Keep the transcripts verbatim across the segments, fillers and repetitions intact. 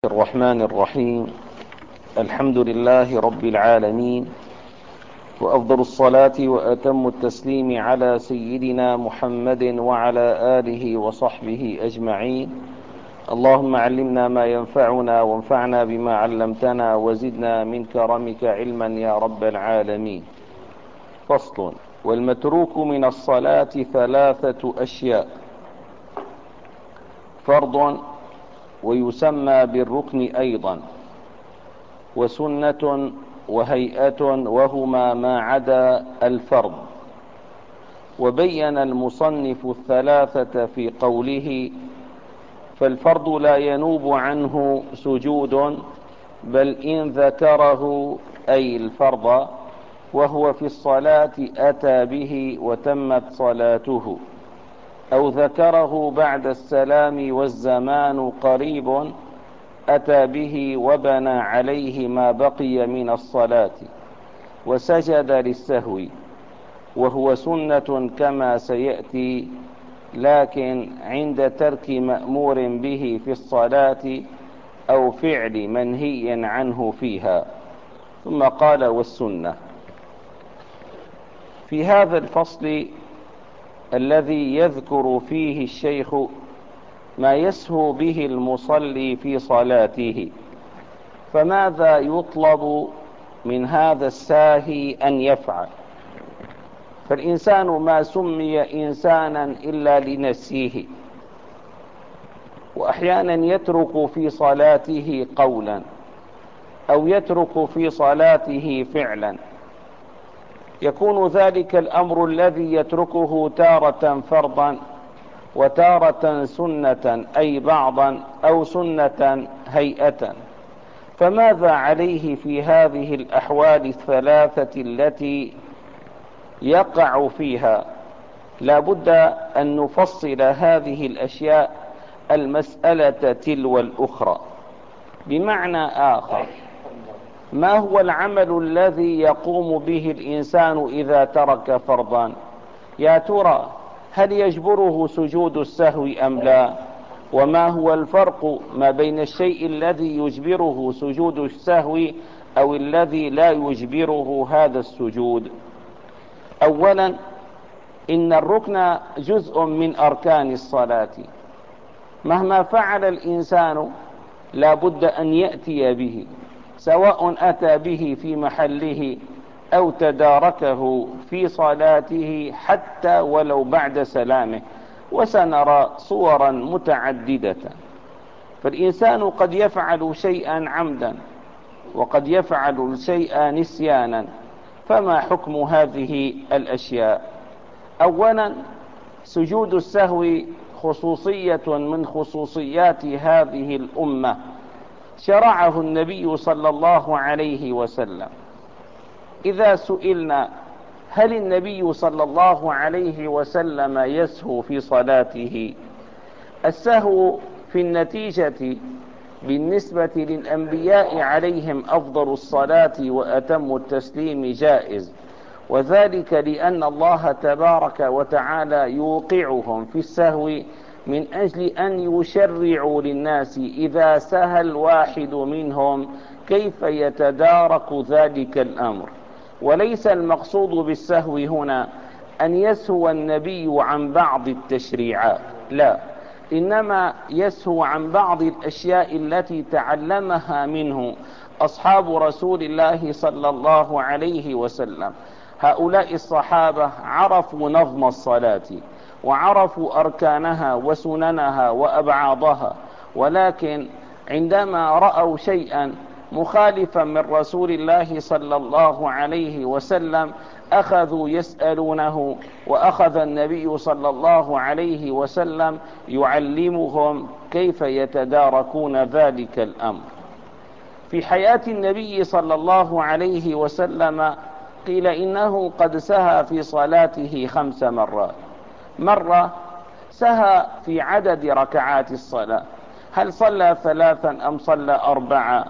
الرحمن الرحيم. الحمد لله رب العالمين، وأفضل الصلاة وأتم التسليم على سيدنا محمد وعلى آله وصحبه أجمعين. اللهم علمنا ما ينفعنا وانفعنا بما علمتنا وزدنا من كرمك علما يا رب العالمين. فصل: والمتروك من الصلاة ثلاثة أشياء: فرض، ويسمى بالركن أيضا، وسنة، وهيئة، وهما ما عدا الفرض. وبين المصنف الثلاثة في قوله: فالفرض لا ينوب عنه سجود، بل إن ذكره أي الفرض وهو في الصلاة أتى به وتمت صلاته، أو ذكره بعد السلام والزمان قريب أتى به وبنى عليه ما بقي من الصلاة وسجد للسهو، وهو سنة كما سيأتي، لكن عند ترك مأمور به في الصلاة أو فعل منهي عنه فيها. ثم قال: والسنة. في هذا الفصل الذي يذكر فيه الشيخ ما يسهو به المصلي في صلاته، فماذا يطلب من هذا الساهي أن يفعل؟ فالإنسان ما سمي إنسانا إلا لنسيه، وأحيانا يترك في صلاته قولا أو يترك في صلاته فعلا، يكون ذلك الأمر الذي يتركه تارة فرضا وتارة سنة، أي بعضا، أو سنة هيئة. فماذا عليه في هذه الأحوال الثلاثة التي يقع فيها؟ لا بد أن نفصل هذه الأشياء المسألة تلو الأخرى. بمعنى آخر، ما هو العمل الذي يقوم به الإنسان إذا ترك فرضا؟ يا ترى هل يجبره سجود السهو أم لا؟ وما هو الفرق ما بين الشيء الذي يجبره سجود السهو أو الذي لا يجبره هذا السجود؟ أولا، إن الركن جزء من أركان الصلاة، مهما فعل الإنسان لا بد أن يأتي به، سواء أتى به في محله أو تداركه في صلاته حتى ولو بعد سلامه، وسنرى صورا متعددة. فالإنسان قد يفعل شيئا عمدا وقد يفعل شيئا نسيانا، فما حكم هذه الأشياء؟ أولا، سجود السهو خصوصية من خصوصيات هذه الأمة، شرعه النبي صلى الله عليه وسلم. إذا سئلنا هل النبي صلى الله عليه وسلم يسهو في صلاته؟ السهو في النتيجة بالنسبة للأنبياء عليهم أفضل الصلاة وأتم التسليم جائز، وذلك لأن الله تبارك وتعالى يوقعهم في السهو من أجل أن يشرعوا للناس إذا سهى الواحد منهم كيف يتدارك ذلك الأمر. وليس المقصود بالسهو هنا أن يسهو النبي عن بعض التشريعات، لا، إنما يسهو عن بعض الأشياء التي تعلمها منه أصحاب رسول الله صلى الله عليه وسلم. هؤلاء الصحابة عرفوا نظم الصلاة وعرفوا أركانها وسننها وأبعاضها، ولكن عندما رأوا شيئا مخالفا من رسول الله صلى الله عليه وسلم أخذوا يسألونه، وأخذ النبي صلى الله عليه وسلم يعلمهم كيف يتداركون ذلك الأمر. في حياة النبي صلى الله عليه وسلم قيل إنه قد سهى في صلاته خمس مرات. مرة سهى في عدد ركعات الصلاة، هل صلى ثلاثا أم صلى أربعة؟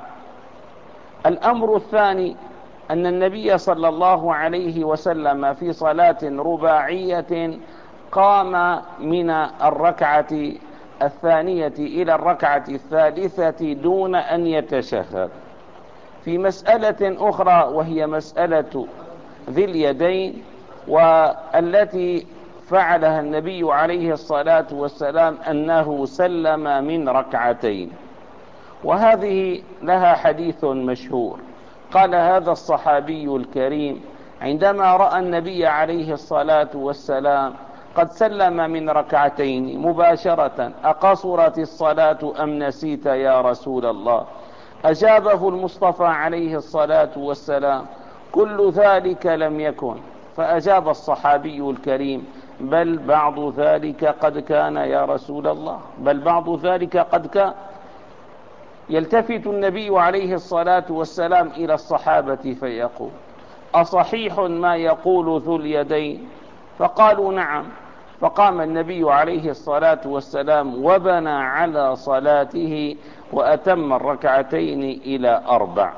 الأمر الثاني أن النبي صلى الله عليه وسلم في صلاة رباعية قام من الركعة الثانية إلى الركعة الثالثة دون أن يتشهد. في مسألة أخرى وهي مسألة ذي اليدين، والتي فعلها النبي عليه الصلاة والسلام أنه سلم من ركعتين، وهذه لها حديث مشهور. قال هذا الصحابي الكريم عندما رأى النبي عليه الصلاة والسلام قد سلم من ركعتين مباشرة: أقصرت الصلاة أم نسيت يا رسول الله؟ أجابه المصطفى عليه الصلاة والسلام: كل ذلك لم يكن. فأجاب الصحابي الكريم: بل بعض ذلك قد كان يا رسول الله، بل بعض ذلك قد كان. يلتفت النبي عليه الصلاة والسلام إلى الصحابة فيقول: أصحيح ما يقول ذو اليدين؟ فقالوا: نعم. فقام النبي عليه الصلاة والسلام وبنى على صلاته وأتم الركعتين إلى أربع.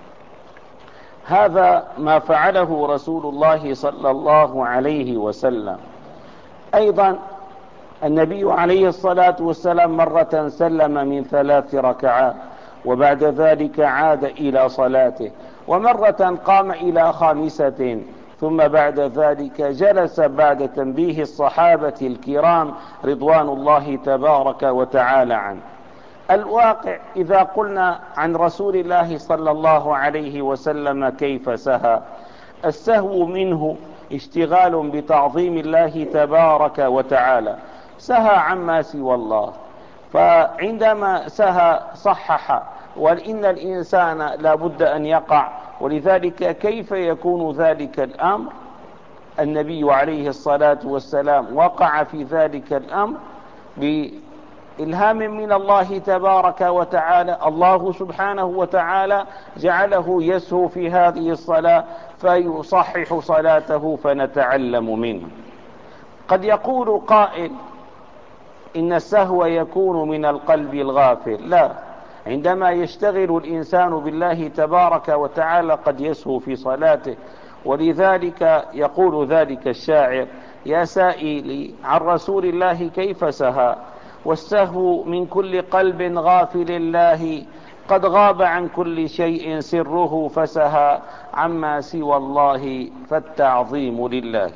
هذا ما فعله رسول الله صلى الله عليه وسلم. أيضا النبي عليه الصلاة والسلام مرة سلم من ثلاث ركعات وبعد ذلك عاد إلى صلاته، ومرة قام إلى خامسة ثم بعد ذلك جلس بعد تنبيه الصحابة الكرام رضوان الله تبارك وتعالى عنه. الواقع إذا قلنا عن رسول الله صلى الله عليه وسلم كيف سهى، السهو منه اشتغال بتعظيم الله تبارك وتعالى، سهى عما سوى الله. فعندما سهى صحح، وإن الإنسان لا بد أن يقع، ولذلك كيف يكون ذلك الأمر؟ النبي عليه الصلاة والسلام وقع في ذلك الأمر بإلهام من الله تبارك وتعالى. الله سبحانه وتعالى جعله يسهو في هذه الصلاة فيصحح صلاته فنتعلم منه. قد يقول قائل: إن السهو يكون من القلب الغافل. لا، عندما يشتغل الإنسان بالله تبارك وتعالى قد يسهو في صلاته. ولذلك يقول ذلك الشاعر: يا سائلي عن رسول الله كيف سهى، والسهو من كل قلب غافل الله، قد غاب عن كل شيء سره فسهى، عما سوى الله فالتعظيم لله.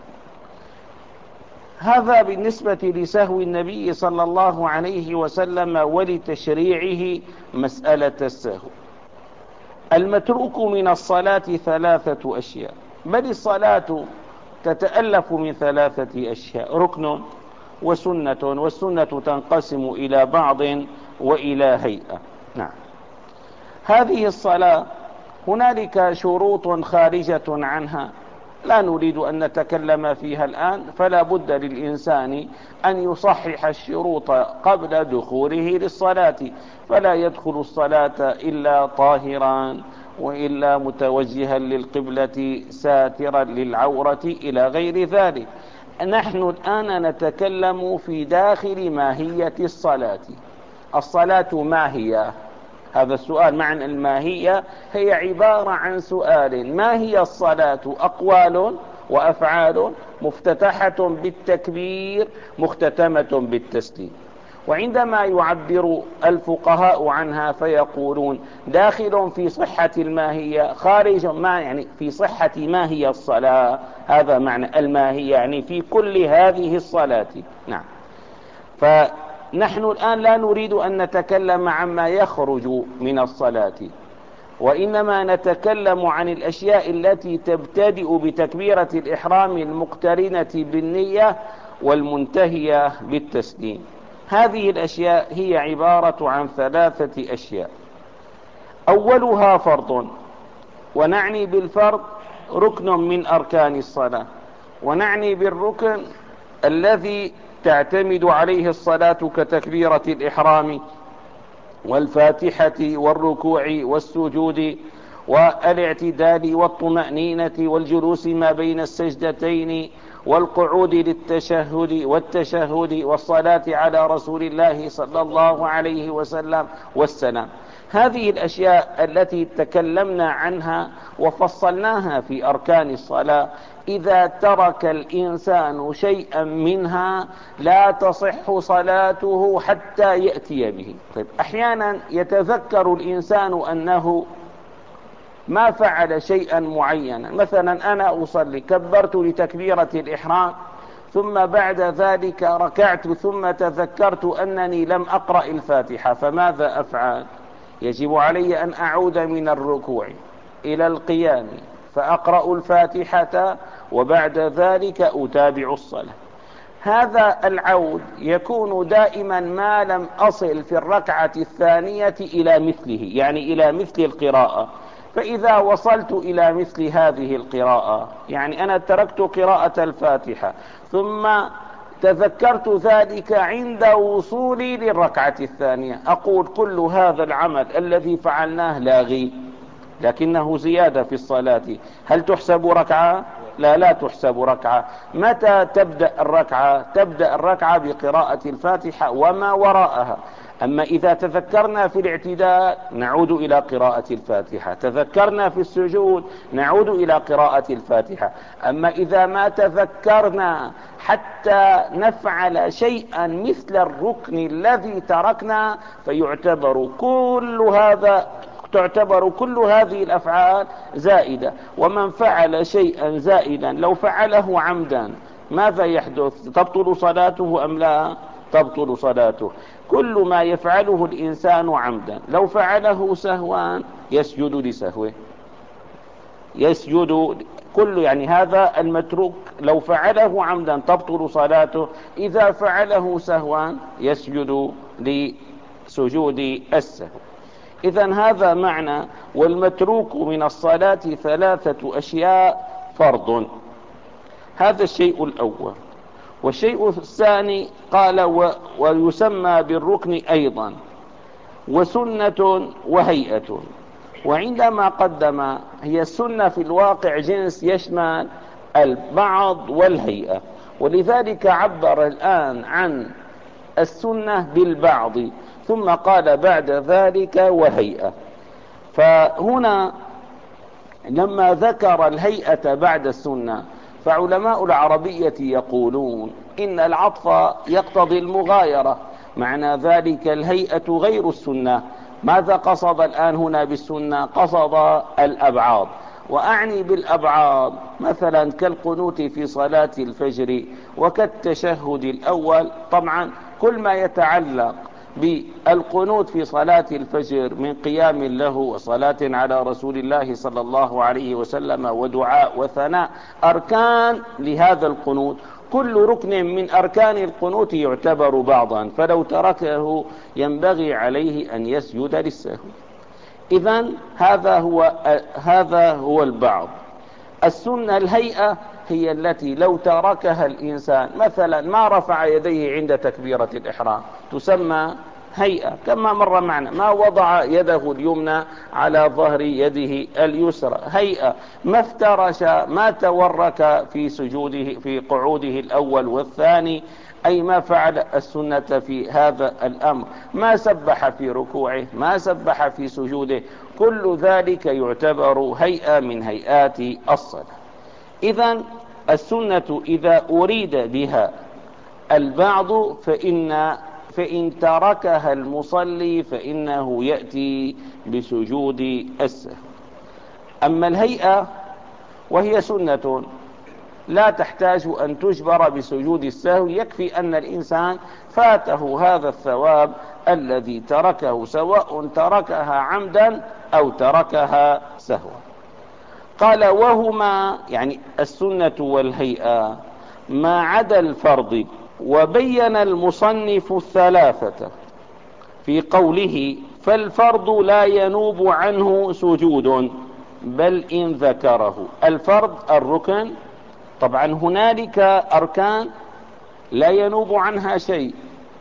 هذا بالنسبة لسهو النبي صلى الله عليه وسلم ولتشريعه مسألة السهو. المتروك من الصلاة ثلاثة أشياء، بل الصلاة تتألف من ثلاثة أشياء: ركن وسنة، والسنة تنقسم إلى بعض وإلى هيئة. نعم، هذه الصلاة هنالك شروط خارجة عنها لا نريد أن نتكلم فيها الآن، فلا بد للإنسان أن يصحح الشروط قبل دخوله للصلاة، فلا يدخل الصلاة إلا طاهرا وإلا متوجها للقبلة ساترا للعورة إلى غير ذلك. نحن الآن نتكلم في داخل ماهية الصلاة. الصلاة ما هي؟ هذا السؤال معنى الماهية هي عبارة عن سؤال: ما هي الصلاة؟ أقوال وأفعال مفتتحة بالتكبير مختتمة بالتسليم. وعندما يعبر الفقهاء عنها فيقولون داخل في صحة الماهية، خارج ما يعني في صحة ما هي الصلاة. هذا معنى الماهية، يعني في كل هذه الصلاة. نعم، فنحن الآن لا نريد أن نتكلم عما يخرج من الصلاة، وإنما نتكلم عن الأشياء التي تبتدئ بتكبيرة الإحرام المقترنة بالنية والمنتهية بالتسليم. هذه الأشياء هي عبارة عن ثلاثة أشياء: أولها فرض، ونعني بالفرض ركن من أركان الصلاة، ونعني بالركن الذي تعتمد عليه الصلاة كتكبيرة الإحرام والفاتحة والركوع والسجود والاعتدال والطمأنينة والجلوس ما بين السجدتين والقعود للتشهد والتشهد والصلاة على رسول الله صلى الله عليه وسلم والسلام. هذه الأشياء التي تكلمنا عنها وفصلناها في أركان الصلاة إذا ترك الإنسان شيئا منها لا تصح صلاته حتى يأتي به. طيب أحيانا يتذكر الإنسان أنه ما فعل شيئا معينا، مثلا أنا أصلي كبرت لتكبيرة الإحرام ثم بعد ذلك ركعت ثم تذكرت أنني لم أقرأ الفاتحة، فماذا أفعل؟ يجب علي أن أعود من الركوع إلى القيام فأقرأ الفاتحة وبعد ذلك أتابع الصلاة. هذا العود يكون دائما ما لم أصل في الركعة الثانية إلى مثله، يعني إلى مثل القراءة. فإذا وصلت إلى مثل هذه القراءة، يعني أنا تركت قراءة الفاتحة ثم تذكرت ذلك عند وصولي للركعة الثانية، أقول كل هذا العمل الذي فعلناه لاغي لكنه زيادة في الصلاة، هل تحسب ركعة؟ لا لا تحسب ركعة. متى تبدأ الركعة؟ تبدأ الركعة بقراءة الفاتحة وما وراءها. أما إذا تذكرنا في الاعتدال نعود إلى قراءة الفاتحة، تذكرنا في السجود نعود إلى قراءة الفاتحة. أما إذا ما تذكرنا حتى نفعل شيئا مثل الركن الذي تركنا فيعتبر كل هذا تعتبر كل هذه الأفعال زائدة. ومن فعل شيئا زائدا لو فعله عمدا ماذا يحدث؟ تبطل صلاته أم لا؟ تبطل صلاته. كل ما يفعله الإنسان عمدا لو فعله سهوا يسجد لسهوه، يسجد كل يعني هذا المتروك لو فعله عمدا تبطل صلاته، إذا فعله سهوا يسجد لسجود السهو. إذن هذا معنى والمتروك من الصلاة ثلاثة أشياء فرض. هذا الشيء الأول. والشيء الثاني قال و... ويسمى بالركن أيضا وسنة وهيئة. وعندما قدم هي السنة في الواقع جنس يشمل البعض والهيئة، ولذلك عبر الآن عن السنة بالبعض ثم قال بعد ذلك وهيئة. فهنا لما ذكر الهيئة بعد السنة فعلماء العربية يقولون إن العطف يقتضي المغايرة، معنى ذلك الهيئة غير السنة. ماذا قصد الآن هنا بالسنة؟ قصد الأبعاد، وأعني بالأبعاد مثلا كالقنوت في صلاة الفجر وكالتشهد الأول. طبعا كل ما يتعلق بالقنوت في صلاة الفجر من قيام له وصلاة على رسول الله صلى الله عليه وسلم ودعاء وثناء أركان لهذا القنوت، كل ركن من أركان القنوت يعتبر بعضا، فلو تركه ينبغي عليه أن يسجد للسهو. إذن هذا هو هذا هو البعض. السنة الهيئة هي التي لو تركها الإنسان مثلا ما رفع يديه عند تكبيرة الإحرام تسمى هيئة، كما مر معنا ما وضع يده اليمنى على ظهر يده اليسرى هيئة، ما افترش ما تورك في سجوده في قعوده الأول والثاني، أي ما فعل السنة في هذا الأمر، ما سبح في ركوعه ما سبح في سجوده، كل ذلك يعتبر هيئة من هيئات الصلاة. إذن السنة إذا أريد بها البعض فإن فإن تركها المصلي فإنه يأتي بسجود السهو. أما الهيئة وهي سنة لا تحتاج أن تجبر بسجود السهو، يكفي أن الإنسان فاته هذا الثواب الذي تركه سواء تركها عمدا أو تركها سهوا. قال وهما يعني السنة والهيئة ما عدا الفرض. وبين المصنف الثلاثة في قوله فالفرض لا ينوب عنه سجود بل إن ذكره. الفرض الركن، طبعا هنالك أركان لا ينوب عنها شيء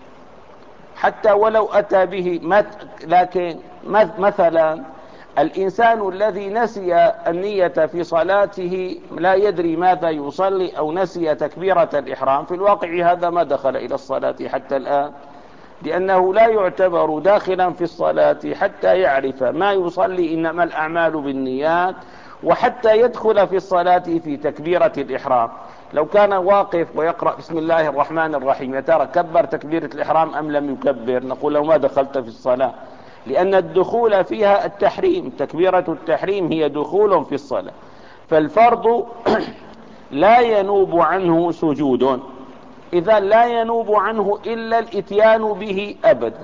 حتى ولو أتى به، لكن مثلا الإنسان الذي نسي النية في صلاته لا يدري ماذا يصلي أو نسي تكبيرة الإحرام، في الواقع هذا ما دخل إلى الصلاة حتى الآن، لأنه لا يعتبر داخلا في الصلاة حتى يعرف ما يصلي، إنما الأعمال بالنيات، وحتى يدخل في الصلاة في تكبيرة الإحرام. لو كان واقف ويقرأ بسم الله الرحمن الرحيم، يا ترى كبر تكبيرة الإحرام أم لم يكبر؟ نقول له ما دخلت في الصلاة، لأن الدخول فيها التحريم، تكبيرة التحريم هي دخول في الصلاة. فالفرض لا ينوب عنه سجود، إذا لا ينوب عنه إلا الإتيان به أبدا.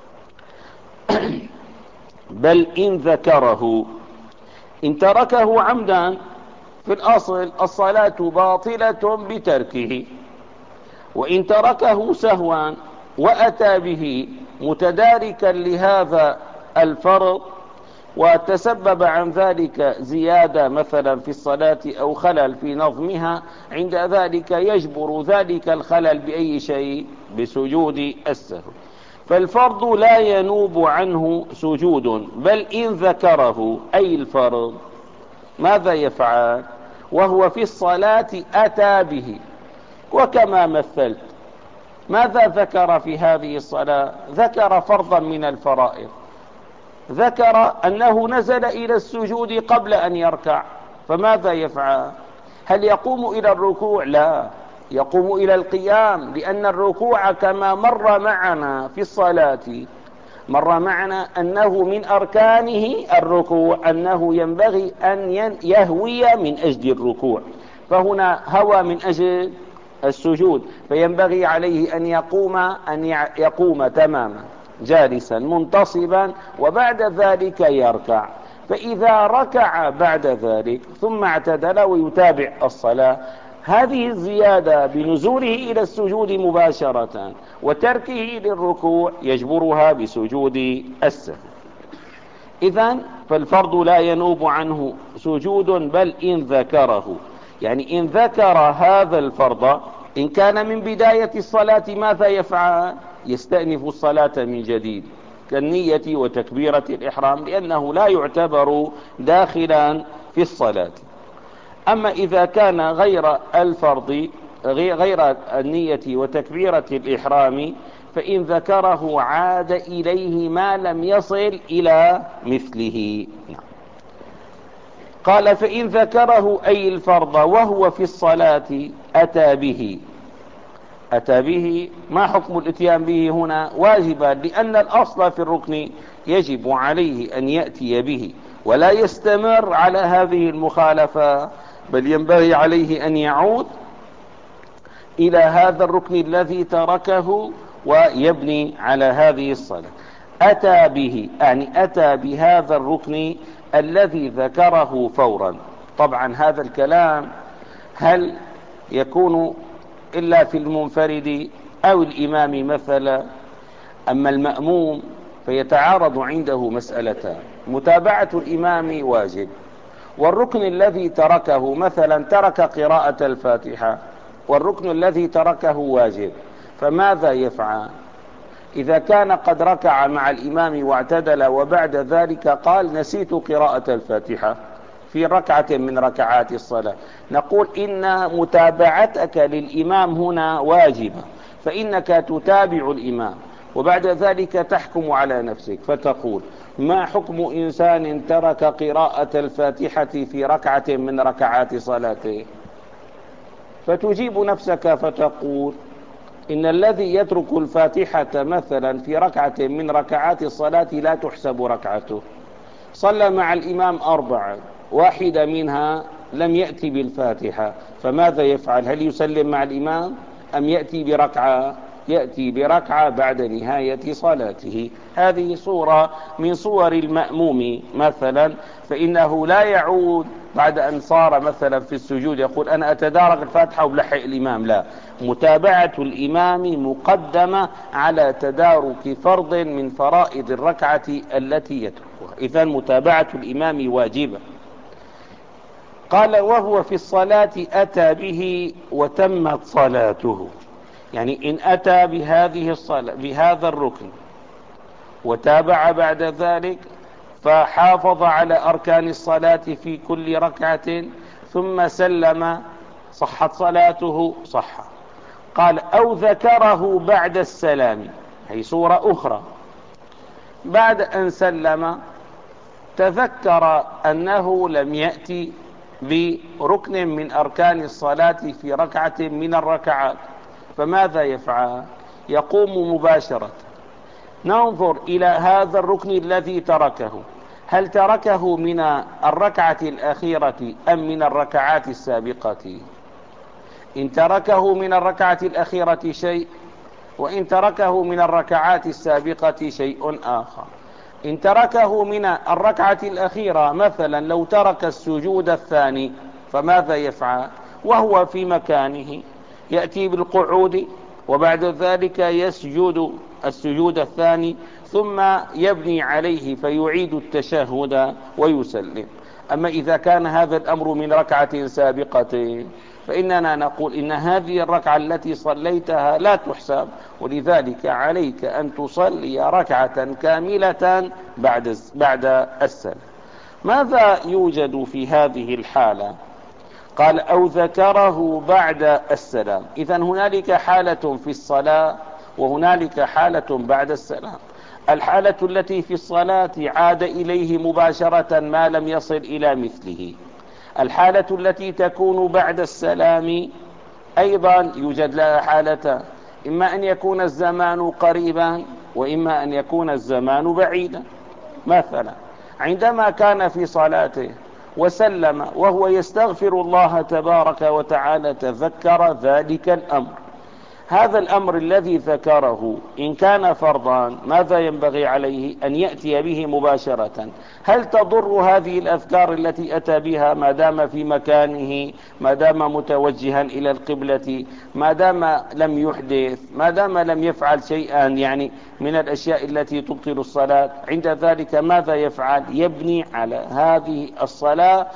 بل إن ذكره، إن تركه عمدا في الأصل الصلاة باطلة بتركه، وإن تركه سهوا وأتى به متداركا لهذا الفرض وتسبب عن ذلك زيادة مثلا في الصلاة أو خلل في نظمها، عند ذلك يجبر ذلك الخلل بأي شيء؟ بسجود السهو. فالفرض لا ينوب عنه سجود، بل إن ذكره أي الفرض ماذا يفعل؟ وهو في الصلاة أتى به. وكما مثلت، ماذا ذكر في هذه الصلاة؟ ذكر فرضا من الفرائض، ذكر أنه نزل إلى السجود قبل أن يركع، فماذا يفعل؟ هل يقوم إلى الركوع؟ لا، يقوم إلى القيام، لأن الركوع كما مر معنا في الصلاة، مر معنا أنه من أركانه الركوع، أنه ينبغي أن يهوي من أجل الركوع، فهنا هوى من أجل السجود، فينبغي عليه أن يقوم أن يقوم تماما جالسا منتصبا، وبعد ذلك يركع. فإذا ركع بعد ذلك ثم اعتدل ويتابع الصلاة، هذه الزيادة بنزوله إلى السجود مباشرة وتركه للركوع يجبرها بسجود السهو. إذن فالفرض لا ينوب عنه سجود، بل إن ذكره، يعني إن ذكر هذا الفرض، إن كان من بداية الصلاة ماذا يفعل؟ يستأنف الصلاة من جديد كالنية وتكبيرة الإحرام، لأنه لا يعتبر داخلا في الصلاة. أما إذا كان غير الفرض، غير النية وتكبيرة الإحرام، فإن ذكره عاد إليه ما لم يصل إلى مثله. قال فإن ذكره أي الفرض وهو في الصلاة أتى به. أتى به، ما حكم الاتيان به هنا؟ واجبا، لأن الأصل في الركن يجب عليه أن يأتي به ولا يستمر على هذه المخالفة، بل ينبغي عليه أن يعود إلى هذا الركن الذي تركه ويبني على هذه الصلاة. أتى به يعني أتى بهذا الركن الذي ذكره فورا. طبعا هذا الكلام هل يكون إلا في المنفرد أو الإمام مثلا؟ أما المأموم فيتعارض عنده مسألتان: متابعة الإمام واجب، والركن الذي تركه مثلا ترك قراءة الفاتحة، والركن الذي تركه واجب، فماذا يفعل؟ إذا كان قد ركع مع الإمام واعتدل وبعد ذلك قال نسيت قراءة الفاتحة في ركعة من ركعات الصلاة، نقول إن متابعتك للإمام هنا واجبة، فإنك تتابع الإمام وبعد ذلك تحكم على نفسك فتقول: ما حكم إنسان ترك قراءة الفاتحة في ركعة من ركعات صلاته؟ فتجيب نفسك فتقول: إن الذي يترك الفاتحة مثلا في ركعة من ركعات الصلاة لا تحسب ركعته، صلى مع الإمام أربعة، واحدة منها لم يأتي بالفاتحة، فماذا يفعل؟ هل يسلم مع الإمام أم يأتي بركعة؟ يأتي بركعة بعد نهاية صلاته. هذه صورة من صور المأموم مثلا، فإنه لا يعود بعد أن صار مثلا في السجود يقول أنا أتدارك الفاتحة وبلحق الإمام، لا، متابعة الإمام مقدمة على تدارك فرض من فرائض الركعة التي يتركها، إذن متابعة الإمام واجبة. قال وهو في الصلاة أتى به وتمت صلاته، يعني إن أتى بهذه الصلاة بهذا الركن وتابع بعد ذلك فحافظ على أركان الصلاة في كل ركعة ثم سلم، صحت صلاته؟ صح. قال أو ذكره بعد السلام، هي صورة أخرى، بعد أن سلم تذكر أنه لم يأتي بركن من أركان الصلاة في ركعة من الركعات، فماذا يفعل؟ يقوم مباشرة. ننظر إلى هذا الركن الذي تركه، هل تركه من الركعة الأخيرة أم من الركعات السابقة؟ إن تركه من الركعة الأخيرة شيء، وإن تركه من الركعات السابقة شيء آخر. إن تركه من الركعة الأخيرة، مثلا لو ترك السجود الثاني، فماذا يفعل؟ وهو في مكانه يأتي بالقعود، وبعد ذلك يسجد السجود الثاني، ثم يبني عليه فيعيد التشهد ويسلم. أما إذا كان هذا الأمر من ركعة سابقة، فإننا نقول إن هذه الركعة التي صليتها لا تحسب، ولذلك عليك أن تصلي ركعة كاملة بعد بعد السلام. ماذا يوجد في هذه الحالة؟ قال أو ذكره بعد السلام. إذن هنالك حالة في الصلاة وهنالك حالة بعد السلام. الحالة التي في الصلاة عاد إليه مباشرة ما لم يصل إلى مثله. الحالة التي تكون بعد السلام أيضا يوجد لها حالتان، إما أن يكون الزمان قريبا وإما أن يكون الزمان بعيدا. مثلا عندما كان في صلاته وسلم وهو يستغفر الله تبارك وتعالى تذكر ذلك الأمر. هذا الأمر الذي ذكره إن كان فرضا ماذا ينبغي عليه؟ أن يأتي به مباشرة. هل تضر هذه الأذكار التي أتى بها ما دام في مكانه، ما دام متوجها إلى القبلة، ما دام لم يحدث، ما دام لم يفعل شيئا يعني من الأشياء التي تبطل الصلاة؟ عند ذلك ماذا يفعل؟ يبني على هذه الصلاة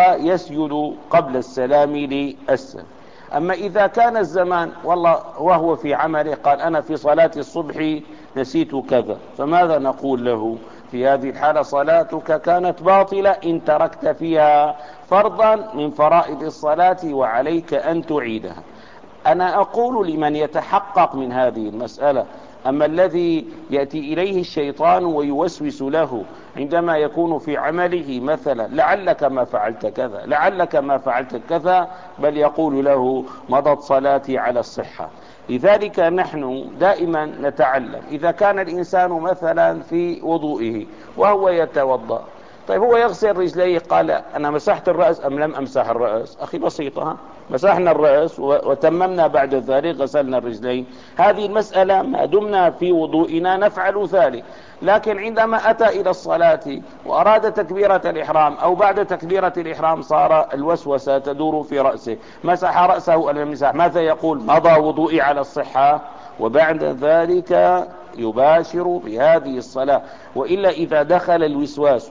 ويسجد قبل السلام للسلام. أما إذا كان الزمان والله وهو في عمله قال أنا في صلاة الصبح نسيت كذا، فماذا نقول له؟ في هذه الحالة صلاتك كانت باطلة إن تركت فيها فرضا من فرائض الصلاة وعليك أن تعيدها. أنا أقول لمن يتحقق من هذه المسألة. أما الذي يأتي إليه الشيطان ويوسوس له عندما يكون في عمله مثلا لعلك ما فعلت كذا، لعلك ما فعلت كذا، بل يقول له مضت صلاتي على الصحة. لذلك نحن دائما نتعلم إذا كان الإنسان مثلا في وضوئه وهو يتوضأ، طيب هو يغسل رجليه، قال أنا مسحت الرأس أم لم أمسح الرأس؟ أخي بسيطة، مسحنا الرأس وتممنا بعد ذلك غسلنا الرجلين. هذه المسألة ما دمنا في وضوئنا نفعل ذلك. لكن عندما أتى إلى الصلاة وأراد تكبيرة الإحرام أو بعد تكبيرة الإحرام صار الوسوسة تدور في رأسه، مسح رأسه أم لم يمسح؟ ماذا يقول؟ مضى وضوئي على الصحة، وبعد ذلك يباشر بهذه الصلاة. وإلا إذا دخل الوسواس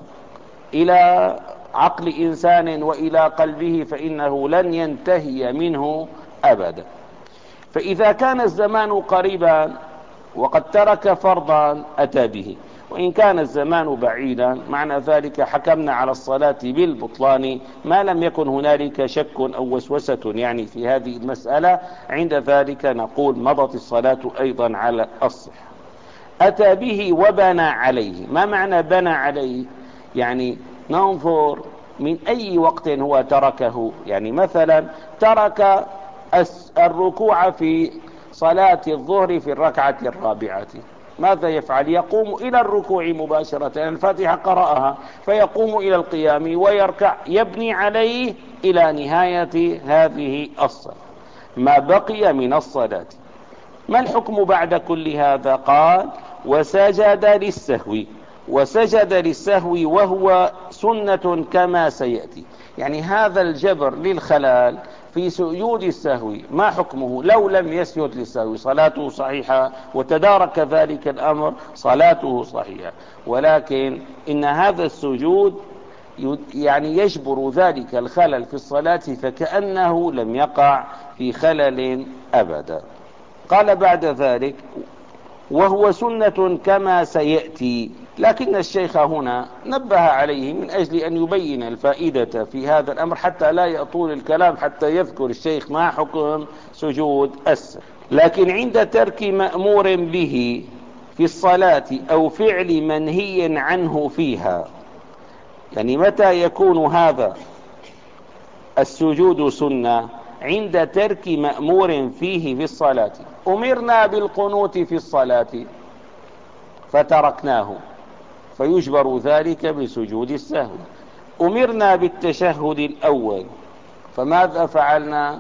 إلى عقل إنسان وإلى قلبه فإنه لن ينتهي منه أبدا. فإذا كان الزمان قريبا وقد ترك فرضا أتى به، وإن كان الزمان بعيدا معنى ذلك حكمنا على الصلاة بالبطلان ما لم يكن هنالك شك أو وسوسة يعني في هذه المسألة. عند ذلك نقول مضت الصلاة أيضا على الصحة. أتى به وبنى عليه. ما معنى بنى عليه؟ يعني ننظر من أي وقت هو تركه. يعني مثلا ترك الركوع في صلاة الظهر في الركعة الرابعة، ماذا يفعل؟ يقوم إلى الركوع مباشرة، الفاتحة قرأها فيقوم إلى القيام ويركع، يبني عليه إلى نهاية هذه الصلاة ما بقي من الصلاة. ما الحكم بعد كل هذا؟ قال وسجد للسهو. وسجد للسهو وهو سنة كما سيأتي. يعني هذا الجبر للخلال في سجود السهو ما حكمه؟ لو لم يسجد للسهو صلاته صحيحة، وتدارك ذلك الأمر صلاته صحيحة، ولكن إن هذا السجود يعني يجبر ذلك الخلل في الصلاة فكأنه لم يقع في خلل أبدا. قال بعد ذلك وهو سنة كما سيأتي. لكن الشيخ هنا نبه عليه من أجل أن يبين الفائدة في هذا الأمر حتى لا يطول الكلام، حتى يذكر الشيخ ما حكم سجود السهو. لكن عند ترك مأمور به في الصلاة أو فعل منهي عنه فيها، يعني متى يكون هذا السجود سنة؟ عند ترك مأمور فيه في الصلاة. أمرنا بالقنوت في الصلاة فتركناه فيجبر ذلك بسجود السهو. أمرنا بالتشهد الأول فماذا فعلنا؟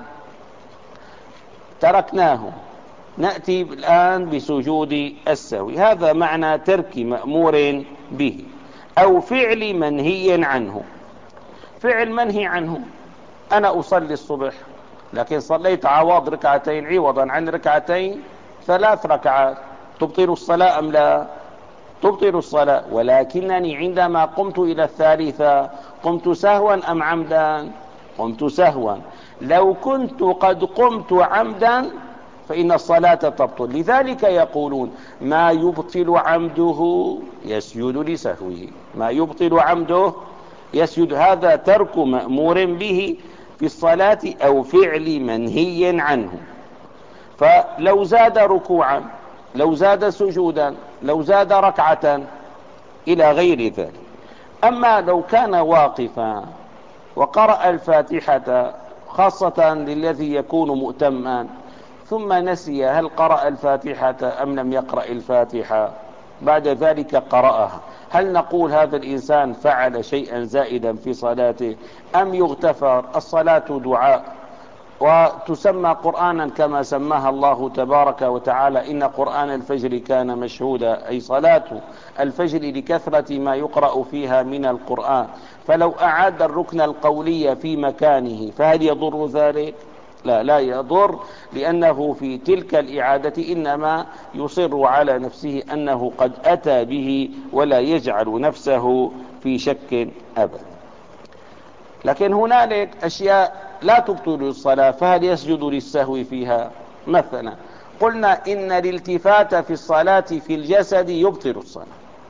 تركناه، نأتي الآن بسجود السهو. هذا معنى ترك مأمور به أو فعل منهي عنه. فعل منهي عنه، أنا أصلي الصبح لكن صليت عوض ركعتين عوضا عن ركعتين ثلاث ركعات، تبطل الصلاة أم لا؟ تبطل الصلاة. ولكنني عندما قمت إلى الثالثة قمت سهوا أم عمدا؟ قمت سهوا. لو كنت قد قمت عمدا فإن الصلاة تبطل. لذلك يقولون ما يبطل عمده يسجد لسهوه، ما يبطل عمده يسجد. هذا ترك مأمور به في الصلاة أو فعل منهي عنه. فلو زاد ركوعا، لو زاد سجودا، لو زاد ركعة إلى غير ذلك. أما لو كان واقفا وقرأ الفاتحة، خاصة للذي يكون مؤتما، ثم نسي هل قرأ الفاتحة أم لم يقرأ الفاتحة، بعد ذلك قرأها، هل نقول هذا الإنسان فعل شيئا زائدا في صلاته أم يغتفر؟ الصلاة دعاء وتسمى قرآنا كما سماها الله تبارك وتعالى: إن قرآن الفجر كان مشهودا، أي صلاة الفجر لكثرة ما يقرأ فيها من القرآن. فلو أعاد الركن القولي في مكانه فهل يضر ذلك؟ لا، لا يضر، لأنه في تلك الإعادة إنما يصر على نفسه أنه قد أتى به ولا يجعل نفسه في شك أبدا. لكن هنالك أشياء لا تبطل الصلاة، فهل يسجد للسهو فيها؟ مثلا قلنا إن الالتفات في الصلاة في الجسد يبطل الصلاة،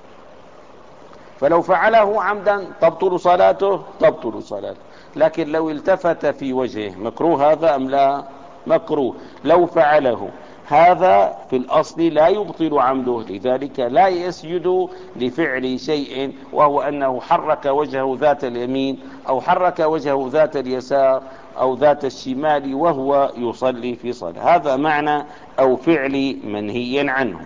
فلو فعله عمدا تبطل صلاته، تبطل صلاته. لكن لو التفت في وجهه مكروه هذا أم لا؟ مكروه. لو فعله هذا في الأصل لا يبطل عمده، لذلك لا يسجد لفعل شيء، وهو أنه حرك وجهه ذات اليمين أو حرك وجهه ذات اليسار أو ذات الشمال وهو يصلي في صلاة. هذا معنى أو فعل منهي عنه.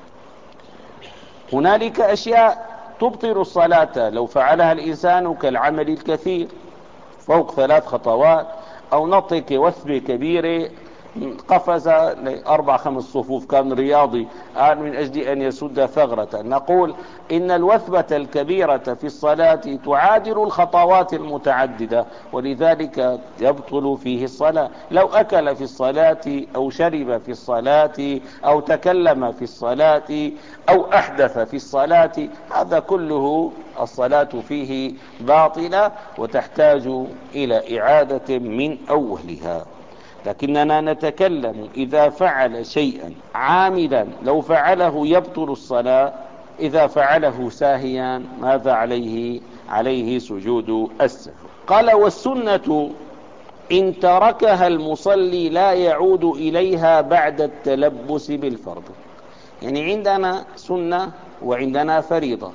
هنالك أشياء تبطل الصلاة لو فعلها الإنسان كالعمل الكثير فوق ثلاث خطوات، أو نط كوثب كبير قفز لأربع خمس صفوف، كان رياضي آن من أجل أن يسد ثغرة. نقول إن الوثبة الكبيرة في الصلاة تعادل الخطوات المتعددة، ولذلك يبطل فيه الصلاة. لو أكل في الصلاة أو شرب في الصلاة أو تكلم في الصلاة أو أحدث في الصلاة، هذا كله الصلاة فيه باطلة وتحتاج إلى إعادة من أولها. لكننا نتكلم إذا فعل شيئا عامدا لو فعله يبطل الصلاة، إذا فعله ساهيا ماذا عليه؟ عليه سجود السهو. قال: والسنة إن تركها المصلي لا يعود إليها بعد التلبس بالفرض. يعني عندنا سنة وعندنا فريضة.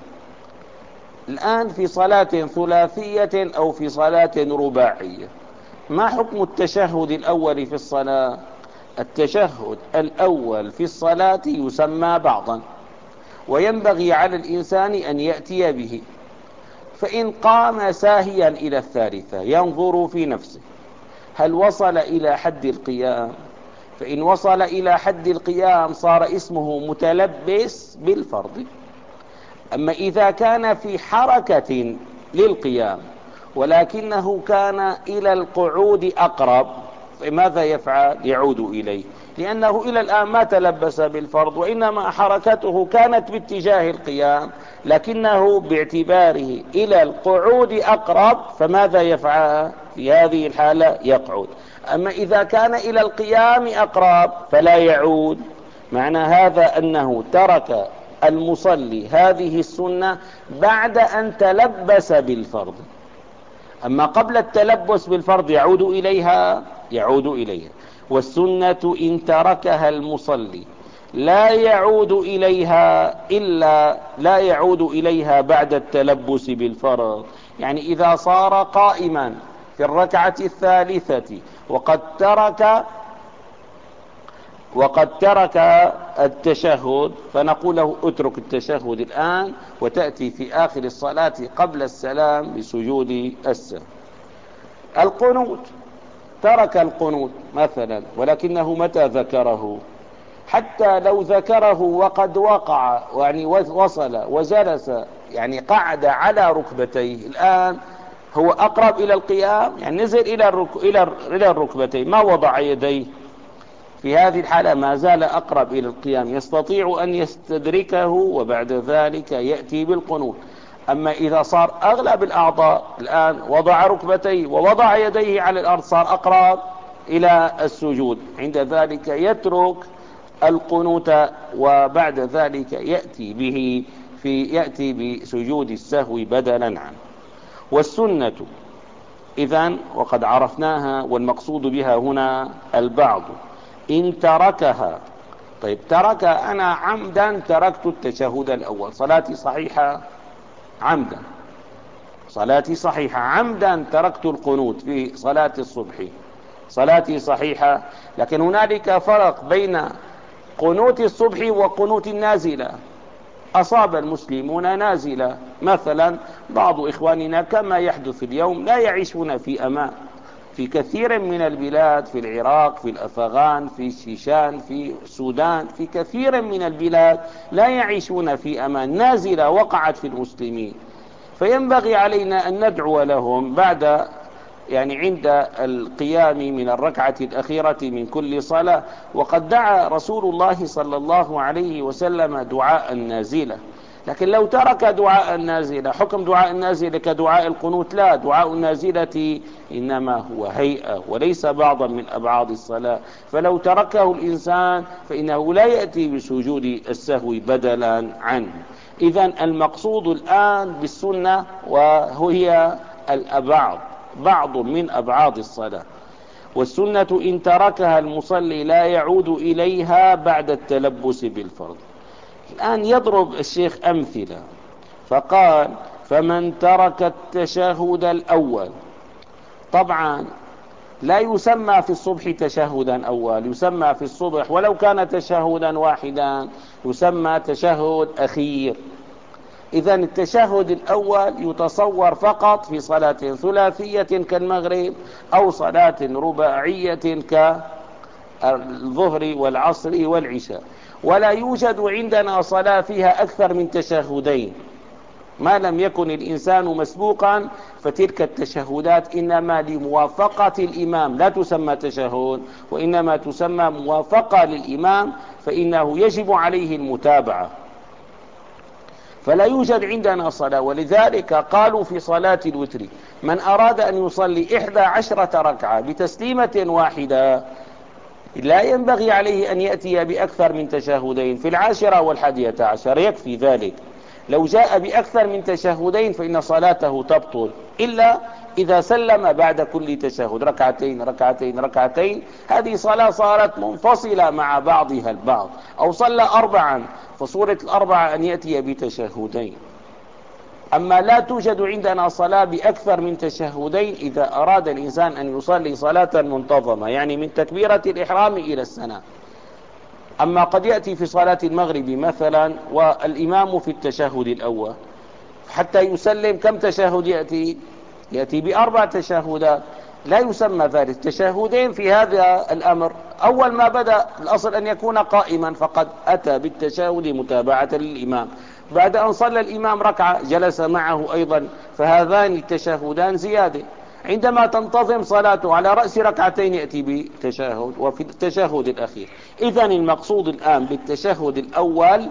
الآن في صلاة ثلاثية أو في صلاة رباعية، ما حكم التشهد الأول في الصلاة؟ التشهد الأول في الصلاة يسمى بعضا، وينبغي على الإنسان أن يأتي به. فإن قام ساهيا إلى الثالثة ينظر في نفسه هل وصل إلى حد القيام، فإن وصل إلى حد القيام صار اسمه متلبس بالفرض. أما إذا كان في حركة للقيام ولكنه كان إلى القعود أقرب، فماذا يفعل؟ يعود إليه، لأنه إلى الآن ما تلبس بالفرض، وإنما حركته كانت باتجاه القيام، لكنه باعتباره إلى القعود أقرب فماذا يفعل؟ في هذه الحالة يقعد. أما إذا كان إلى القيام أقرب فلا يعود. معنى هذا أنه ترك المصلي هذه السنة بعد أن تلبس بالفرض. أما قبل التلبس بالفرض يعود إليها، يعود إليها. والسنة إن تركها المصلي لا يعود إليها إلا لا يعود إليها بعد التلبس بالفرض، يعني إذا صار قائما في الركعة الثالثة وقد ترك وقد ترك التشهد، فنقول له اترك التشهد الآن وتأتي في آخر الصلاة قبل السلام بسجود السهو. القنوت، ترك القنوت مثلا ولكنه متى ذكره، حتى لو ذكره وقد وقع يعني وصل وجلس يعني قعد على ركبتيه، الآن هو أقرب إلى القيام، يعني نزل إلى الرك... إلى إلى الركبتين ما وضع يديه، في هذه الحالة ما زال أقرب إلى القيام، يستطيع أن يستدركه وبعد ذلك يأتي بالقنوت. أما إذا صار أغلب الأعضاء الآن وضع ركبتيه ووضع يديه على الأرض، صار أقرب إلى السجود، عند ذلك يترك القنوت وبعد ذلك يأتي به في يأتي بسجود السهو بدلا عنه. والسنة إذن وقد عرفناها، والمقصود بها هنا البعض إن تركها. طيب ترك، أنا عمدا تركت التشهد الأول، صلاتي صحيحة عمدا، صلاتي صحيحة عمدا تركت القنوت في صلاة الصبح، صلاتي صحيحة. لكن هنالك فرق بين قنوت الصبح وقنوت النازلة. أصاب المسلمون نازلة مثلا، بعض إخواننا كما يحدث اليوم لا يعيشون في أمان، في كثير من البلاد، في العراق، في الأفغان، في الشيشان، في السودان، في كثير من البلاد لا يعيشون في أمان، نازلة وقعت في المسلمين، فينبغي علينا أن ندعو لهم بعد يعني عند القيام من الركعة الأخيرة من كل صلاة. وقد دعا رسول الله صلى الله عليه وسلم دعاء النازلة، لكن لو ترك دعاء النازلة، حكم دعاء النازلة كدعاء القنوت؟ لا، دعاء النازلة إنما هو هيئة وليس بعضا من أبعاد الصلاة، فلو تركه الإنسان فإنه لا يأتي بسجود السهو بدلا عنه. إذن المقصود الآن بالسنة وهي الأبعاد، بعض من أبعاد الصلاة. والسنة إن تركها المصلي لا يعود إليها بعد التلبس بالفرض. الآن يضرب الشيخ أمثلة، فقال فمن ترك التشهد الأول، طبعا لا يسمى في الصبح تشهدا أول، يسمى في الصبح ولو كان تشهدا واحدا يسمى تشهد أخير. إذن التشهد الأول يتصور فقط في صلاة ثلاثية كالمغرب أو صلاة رباعية كالظهر والعصر والعشاء، ولا يوجد عندنا صلاة فيها أكثر من تشهدين ما لم يكن الإنسان مسبوقا، فتلك التشهدات إنما لموافقة الإمام، لا تسمى تشهد وإنما تسمى موافقة للإمام، فإنه يجب عليه المتابعة، فلا يوجد عندنا صلاة. ولذلك قالوا في صلاة الوتر من أراد أن يصلي إحدى عشرة ركعة بتسليمة واحدة لا ينبغي عليه أن يأتي بأكثر من تشهدين، في العاشرة والحادية عشر يكفي ذلك. لو جاء بأكثر من تشهدين فإن صلاته تبطل، إلا إذا سلم بعد كل تشهد ركعتين ركعتين ركعتين، هذه صلاة صارت منفصلة مع بعضها البعض، أو صلى أربعا فصورة الأربعة أن يأتي بتشهدين. أما لا توجد عندنا صلاة بأكثر من تشهدين إذا أراد الإنسان أن يصلي صلاة منتظمة، يعني من تكبيرة الإحرام إلى السلام. أما قد يأتي في صلاة المغرب مثلا والإمام في التشهد الأول، حتى يسلم كم تشهد يأتي؟ يأتي بأربع تشهدات، لا يسمى ذلك تشهدين في هذا الأمر. أول ما بدأ الأصل أن يكون قائما، فقد أتى بالتشهد متابعة للإمام، بعد أن صلى الإمام ركعة جلس معه أيضا، فهذان التشهدان زيادة. عندما تنتظم صلاته على رأس ركعتين يأتي بتشهد وفي التشهد الأخير. إذن المقصود الآن بالتشهد الأول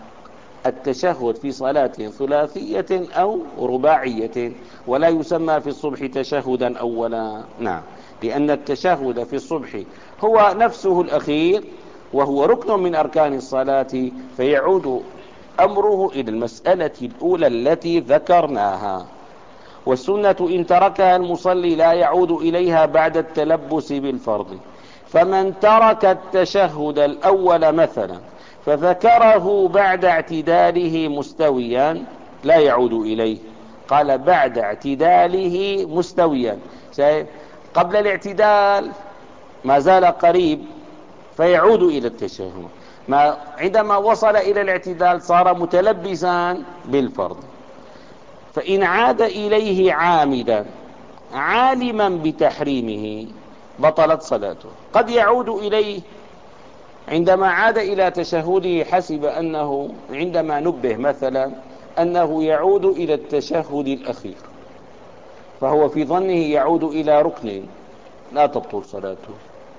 التشهد في صلاة ثلاثية أو رباعية، ولا يسمى في الصبح تشهدا أولا. نعم، لأن التشهد في الصبح هو نفسه الأخير وهو ركن من أركان الصلاة، فيعود أمره إلى المسألة الأولى التي ذكرناها. والسنة إن تركها المصلي لا يعود إليها بعد التلبس بالفرض. فمن ترك التشهد الأول مثلا فذكره بعد اعتداله مستويا لا يعود إليه، قال بعد اعتداله مستويا. شايف؟ قبل الاعتدال ما زال قريب فيعود إلى التشهد، ما عندما وصل إلى الاعتدال صار متلبسا بالفرض. فإن عاد إليه عامدا عالما بتحريمه بطلت صلاته. قد يعود إليه عندما عاد إلى تشهده حسب أنه عندما نبه مثلا أنه يعود إلى التشهد الأخير، فهو في ظنه يعود إلى ركن، لا تبطل صلاته.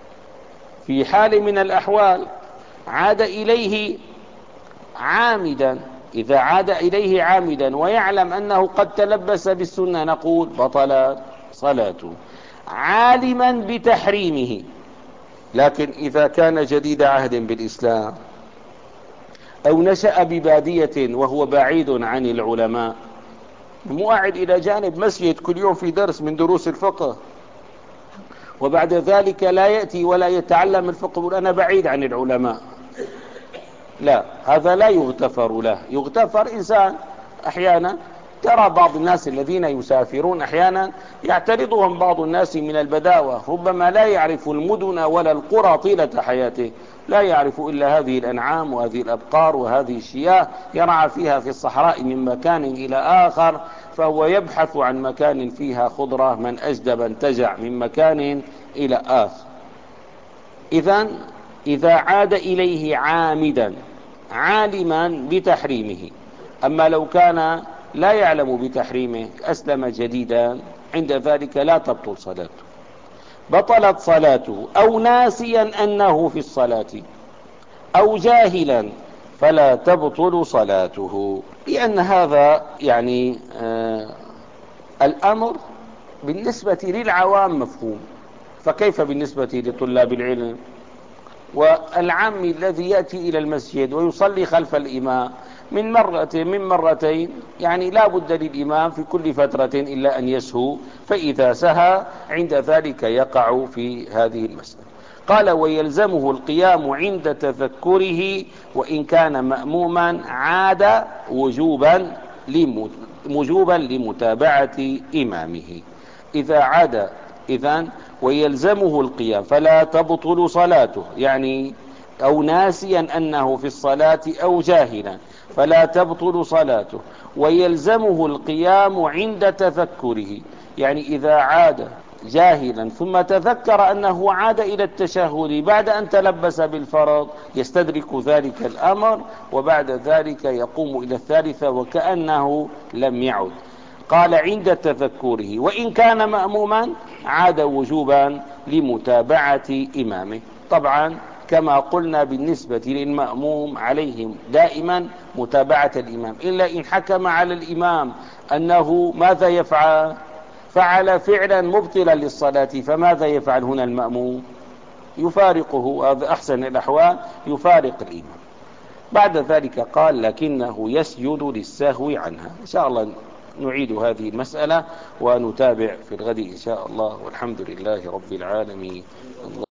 في حال من الأحوال عاد إليه عامدا، إذا عاد إليه عامدا ويعلم أنه قد تلبس بالسنة نقول بطل صلاته عالما بتحريمه. لكن إذا كان جديد عهد بالإسلام أو نشأ ببادية وهو بعيد عن العلماء، مو قاعد إلى جانب مسجد كل يوم في درس من دروس الفقه، وبعد ذلك لا يأتي ولا يتعلم الفقه يقول أنا بعيد عن العلماء، لا، هذا لا يغتفر له. يغتفر إنسان أحيانا ترى بعض الناس الذين يسافرون أحيانا يعترضهم بعض الناس من البداوة، ربما لا يعرف المدن ولا القرى طيلة حياته، لا يعرف إلا هذه الأنعام وهذه الأبقار وهذه الشياه يرعى فيها في الصحراء من مكان إلى آخر، فهو يبحث عن مكان فيها خضرة من أجدب انتجع من مكان إلى آخر. إذن إذا عاد إليه عامدا عالما بتحريمه. أما لو كان لا يعلم بتحريمه أسلم جديدا عند ذلك لا تبطل صلاته، بطلت صلاته أو ناسيا أنه في الصلاة أو جاهلا فلا تبطل صلاته. لأن هذا يعني آه الأمر بالنسبة للعوام مفهوم، فكيف بالنسبة لطلاب العلم والعام الذي يأتي إلى المسجد ويصلي خلف الإمام من مرة من مرتين؟ يعني لا بد للإمام في كل فترة إلا أن يسهو، فإذا سهى عند ذلك يقع في هذه المسألة. قال ويلزمه القيام عند تذكره وإن كان مأموما عاد وجوبا وجوبا لمتابعة إمامه. إذا عاد إذن ويلزمه القيام فلا تبطل صلاته، يعني أو ناسيا أنه في الصلاة أو جاهلا فلا تبطل صلاته. ويلزمه القيام عند تذكره، يعني إذا عاد جاهلا ثم تذكر أنه عاد إلى التشهد بعد أن تلبس بالفرض يستدرك ذلك الأمر، وبعد ذلك يقوم إلى الثالثة وكأنه لم يعد. قال عند تذكره وإن كان مأموما عاد وجوبا لمتابعة إمامه. طبعا كما قلنا بالنسبة للمأموم عليهم دائما متابعة الإمام، إلا إن حكم على الإمام أنه ماذا يفعل؟ فعل فعلا مبطلا للصلاة، فماذا يفعل هنا المأموم؟ يفارقه، هذا أحسن الأحوال، يفارق الإمام. بعد ذلك قال لكنه يسجد للسهو عنها. إن شاء الله نعيد هذه المسألة ونتابع في الغد إن شاء الله، والحمد لله رب العالمين. الله